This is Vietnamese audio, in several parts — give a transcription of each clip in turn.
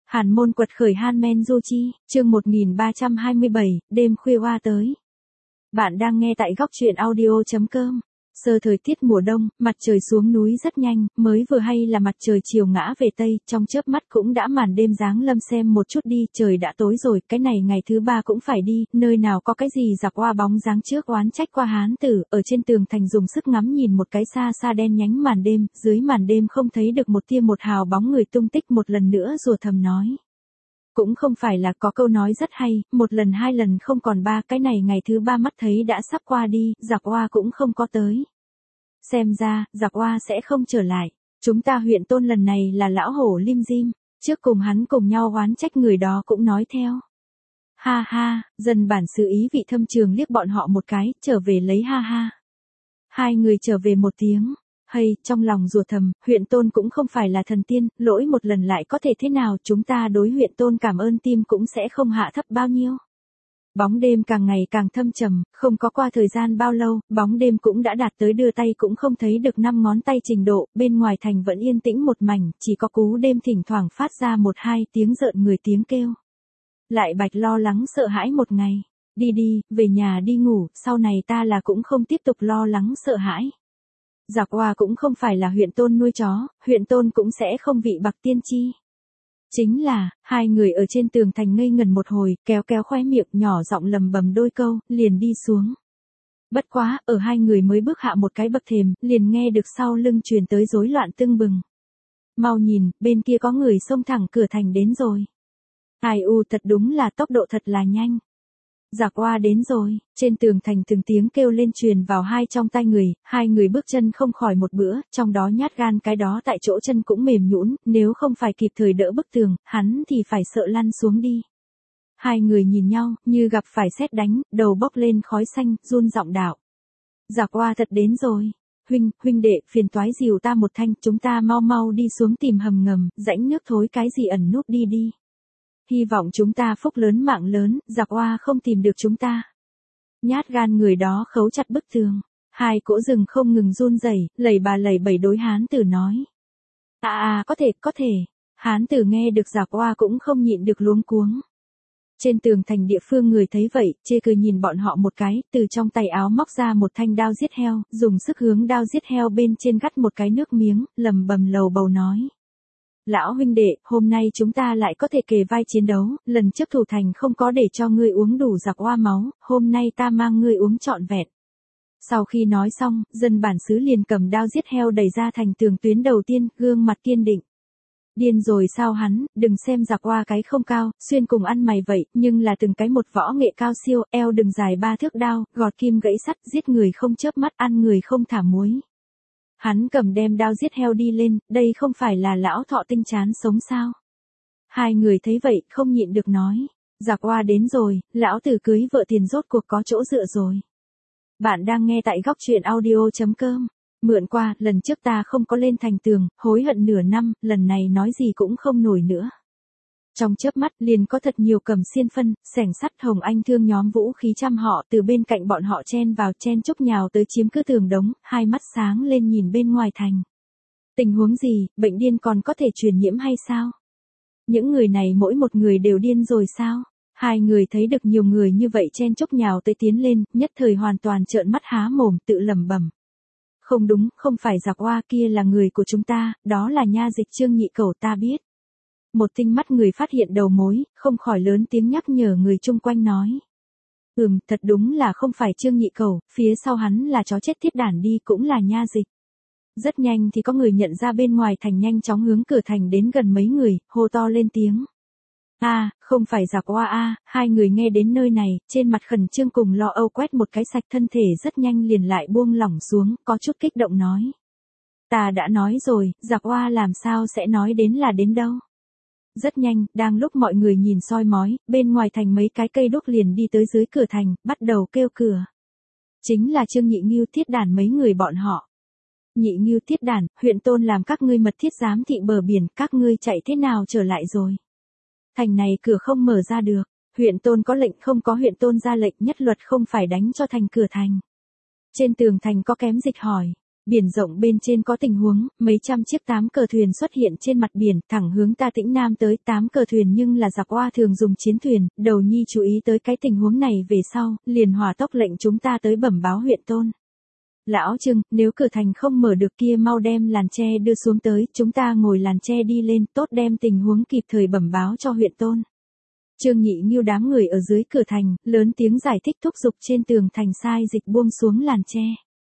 Hàn môn quật khởi Hanmen Du Chi, chương 1327, đêm khuya hoa tới. Bạn đang nghe tại góc truyện audio.com. Sơ thời tiết mùa đông, mặt trời xuống núi rất nhanh, mới vừa hay là mặt trời chiều ngã về Tây, trong chớp mắt cũng đã màn đêm giáng lâm xem một chút đi, trời đã tối rồi, cái này ngày thứ ba cũng phải đi, nơi nào có cái gì giặc hoa bóng dáng trước oán trách qua hán tử, ở trên tường thành dùng sức ngắm nhìn một cái xa xa đen nhánh màn đêm, dưới màn đêm không thấy được một tia một hào bóng người tung tích, một lần nữa rùa thầm nói. Cũng không phải là có câu nói rất hay, một lần hai lần không còn ba, cái này ngày thứ ba mắt thấy đã sắp qua đi, giặc hoa cũng không có tới. Xem ra, giặc hoa sẽ không trở lại. Chúng ta huyện Tôn lần này là lão hổ lim dim, trước cùng hắn cùng nhau oán trách người đó cũng nói theo. Ha ha, dân bản xứ ý vị thâm trường liếc bọn họ một cái, trở về lấy ha ha. Hai người trở về một tiếng. Hay, trong lòng rùa thầm, huyện Tôn cũng không phải là thần tiên, lỗi một lần lại có thể thế nào, chúng ta đối huyện Tôn cảm ơn tim cũng sẽ không hạ thấp bao nhiêu. Bóng đêm càng ngày càng thâm trầm, không có qua thời gian bao lâu, bóng đêm cũng đã đạt tới đưa tay cũng không thấy được 5 ngón tay trình độ, bên ngoài thành vẫn yên tĩnh một mảnh, chỉ có cú đêm thỉnh thoảng phát ra một hai tiếng rợn người tiếng kêu. Lại Bạch lo lắng sợ hãi một ngày, đi đi, về nhà đi ngủ, sau này ta là cũng không tiếp tục lo lắng sợ hãi. Giặc hoa cũng không phải là huyện Tôn nuôi chó, huyện Tôn cũng sẽ không vị bạc tiên chi. Chính là, hai người ở trên tường thành ngây ngần một hồi, kéo kéo khóe miệng nhỏ giọng lầm bầm đôi câu, liền đi xuống. Bất quá, ở hai người mới bước hạ một cái bậc thềm, liền nghe được sau lưng truyền tới rối loạn tưng bừng. Mau nhìn, bên kia có người xông thẳng cửa thành đến rồi. Ai u thật đúng là tốc độ thật là nhanh. Giặc hoa đến rồi, trên tường thành từng tiếng kêu lên truyền vào hai trong tai người, hai người bước chân không khỏi một bữa, trong đó nhát gan cái đó tại chỗ chân cũng mềm nhũn, nếu không phải kịp thời đỡ bức tường, hắn thì phải sợ lăn xuống đi. Hai người nhìn nhau, như gặp phải sét đánh, đầu bốc lên khói xanh, run giọng đạo. Giặc hoa thật đến rồi. Huynh đệ, phiền toái dìu ta một thanh, chúng ta mau mau đi xuống tìm hầm ngầm, rãnh nước thối cái gì ẩn núp đi đi. Hy vọng chúng ta phúc lớn mạng lớn, giặc hoa không tìm được chúng ta. Nhát gan người đó khấu chặt bức tường. Hai cỗ rừng không ngừng run rẩy, lẩy bà lẩy bẩy đối hán tử nói. Có thể. Hán tử nghe được giặc hoa cũng không nhịn được luống cuống. Trên tường thành địa phương người thấy vậy, chê cười nhìn bọn họ một cái, từ trong tay áo móc ra một thanh đao giết heo, dùng sức hướng đao giết heo bên trên gắt một cái nước miếng, lầm bầm lầu bầu nói. Lão huynh đệ, hôm nay chúng ta lại có thể kề vai chiến đấu, lần trước thủ thành không có để cho ngươi uống đủ giặc hoa máu, hôm nay ta mang ngươi uống trọn vẹn. Sau khi nói xong, dân bản xứ liền cầm đao giết heo đẩy ra thành tường tuyến đầu tiên, gương mặt kiên định. Điên rồi sao hắn, đừng xem giặc hoa cái không cao, xuyên cùng ăn mày vậy, nhưng là từng cái một võ nghệ cao siêu, eo đừng dài 3 thước đao, gọt kim gãy sắt, giết người không chớp mắt, ăn người không thả muối. Hắn cầm đem đao giết heo đi lên, đây không phải là lão thọ tinh chán sống sao? Hai người thấy vậy, không nhịn được nói. Giặc hoa đến rồi, lão tử cưới vợ tiền rốt cuộc có chỗ dựa rồi. Bạn đang nghe tại góc truyện audio.com. Mượn qua, lần trước ta không có lên thành tường, hối hận nửa năm, lần này nói gì cũng không nổi nữa. Trong chớp mắt liền có thật nhiều cầm xiên phân, xẻng sắt Hồng Anh thương nhóm vũ khí trăm họ từ bên cạnh bọn họ chen vào chen chúc nhào tới chiếm cứ tường đống, hai mắt sáng lên nhìn bên ngoài thành. Tình huống gì, bệnh điên còn có thể truyền nhiễm hay sao? Những người này mỗi một người đều điên rồi sao? Hai người thấy được nhiều người như vậy chen chúc nhào tới tiến lên, nhất thời hoàn toàn trợn mắt há mồm tự lẩm bẩm. Không đúng, không phải giặc hoa kia là người của chúng ta, đó là nha dịch Trương Nhị Cẩu ta biết. Một tinh mắt người phát hiện đầu mối, không khỏi lớn tiếng nhắc nhở người chung quanh nói. Thật đúng là không phải Trương Nhị Cẩu, phía sau hắn là chó chết thiết đản đi cũng là nha dịch. Rất nhanh thì có người nhận ra bên ngoài thành nhanh chóng hướng cửa thành đến gần mấy người, hô to lên tiếng. Không phải giặc hoa hai người nghe đến nơi này, trên mặt khẩn trương cùng lo âu quét một cái sạch thân thể rất nhanh liền lại buông lỏng xuống, có chút kích động nói. Ta đã nói rồi, giặc hoa làm sao sẽ nói đến là đến đâu. Rất nhanh, đang lúc mọi người nhìn soi mói, bên ngoài thành mấy cái cây đuốc liền đi tới dưới cửa thành, bắt đầu kêu cửa. Chính là Trương Nhị Ngưu Thiết Đản mấy người bọn họ. Nhị Ngưu Thiết Đản, huyện Tôn làm các ngươi mật thiết giám thị bờ biển, các ngươi chạy thế nào trở lại rồi? Thành này cửa không mở ra được, huyện Tôn có lệnh không có huyện Tôn ra lệnh nhất luật không phải đánh cho thành cửa thành. Trên tường thành có kém dịch hỏi, Biển rộng bên trên có tình huống, mấy trăm chiếc 8 cờ thuyền xuất hiện trên mặt biển, thẳng hướng ta Tĩnh Nam tới. 8 cờ thuyền nhưng là giặc Oa thường dùng chiến thuyền, Đầu Nhi chú ý tới cái tình huống này về sau, liền hỏa tốc lệnh chúng ta tới bẩm báo huyện Tôn. Lão Trương, nếu cửa thành không mở được kia mau đem làn tre đưa xuống tới, chúng ta ngồi làn tre đi lên, tốt đem tình huống kịp thời bẩm báo cho huyện Tôn. Trương Nhị Nghiêu đám người ở dưới cửa thành, lớn tiếng giải thích thúc giục trên tường thành sai dịch buông xuống làn tre.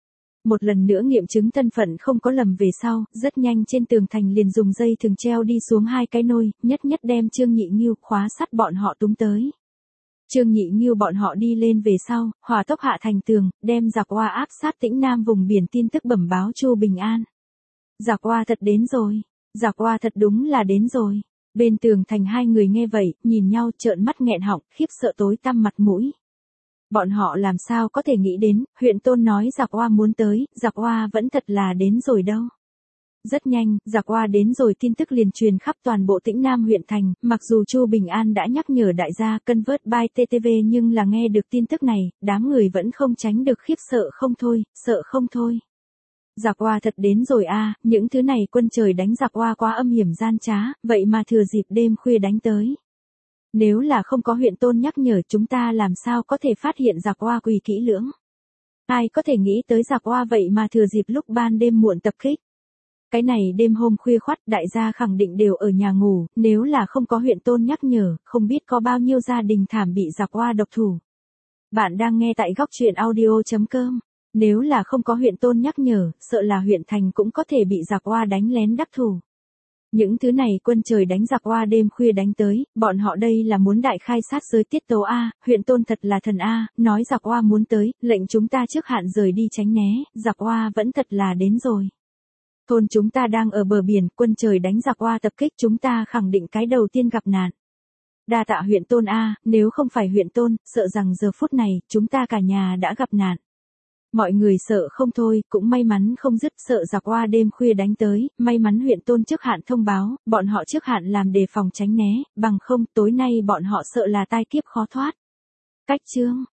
Một lần nữa nghiệm chứng thân phận không có lầm về sau, rất nhanh trên tường thành liền dùng dây thừng treo đi xuống 2 cái nôi, nhất đem Trương Nhị Nghiêu khóa sắt bọn họ túm tới. Trương Nhị Nghiêu bọn họ đi lên về sau, hỏa tốc hạ thành tường, đem giặc Oa áp sát Tĩnh Nam vùng biển tin tức bẩm báo Chu Bình An. Giặc Oa thật đến rồi, giặc Oa thật đúng là đến rồi. Bên tường thành 2 người nghe vậy, nhìn nhau trợn mắt nghẹn họng, khiếp sợ tối tăm mặt mũi. Bọn họ làm sao có thể nghĩ đến, huyện Tôn nói giặc Oa muốn tới, giặc Oa vẫn thật là đến rồi đâu. Rất nhanh, giặc Oa đến rồi tin tức liền truyền khắp toàn bộ Tĩnh Nam huyện thành, mặc dù Chu Bình An đã nhắc nhở đại gia convert by TTV nhưng là nghe được tin tức này, đám người vẫn không tránh được khiếp sợ không thôi. Giặc Oa thật đến rồi a, những thứ này quân trời đánh giặc Oa quá âm hiểm gian trá, vậy mà thừa dịp đêm khuya đánh tới. Nếu là không có huyện Tôn nhắc nhở chúng ta làm sao có thể phát hiện giặc Oa quỳ kỹ lưỡng. Ai có thể nghĩ tới giặc Oa vậy mà thừa dịp lúc ban đêm muộn tập kích. Cái này đêm hôm khuya khoắt đại gia khẳng định đều ở nhà ngủ, nếu là không có huyện Tôn nhắc nhở, không biết có bao nhiêu gia đình thảm bị giặc Oa độc thủ. Bạn đang nghe tại góc truyện audio.com. Nếu là không có huyện Tôn nhắc nhở, sợ là huyện thành cũng có thể bị giặc Oa đánh lén đắc thủ. Những thứ này quân trời đánh giặc Oa đêm khuya đánh tới, bọn họ đây là muốn đại khai sát giới tiết tấu a, huyện Tôn thật là thần a, nói giặc Oa muốn tới, lệnh chúng ta trước hạn rời đi tránh né, giặc Oa vẫn thật là đến rồi. Thôn chúng ta đang ở bờ biển, quân trời đánh giặc Oa tập kích chúng ta khẳng định cái đầu tiên gặp nạn. Đa tạ huyện Tôn a, nếu không phải huyện Tôn, sợ rằng giờ phút này, chúng ta cả nhà đã gặp nạn. Mọi người sợ không thôi, cũng may mắn không dứt, sợ giặc Oa đêm khuya đánh tới, may mắn huyện Tôn trước hạn thông báo, bọn họ trước hạn làm đề phòng tránh né, bằng không tối nay bọn họ sợ là tai kiếp khó thoát. Cách chương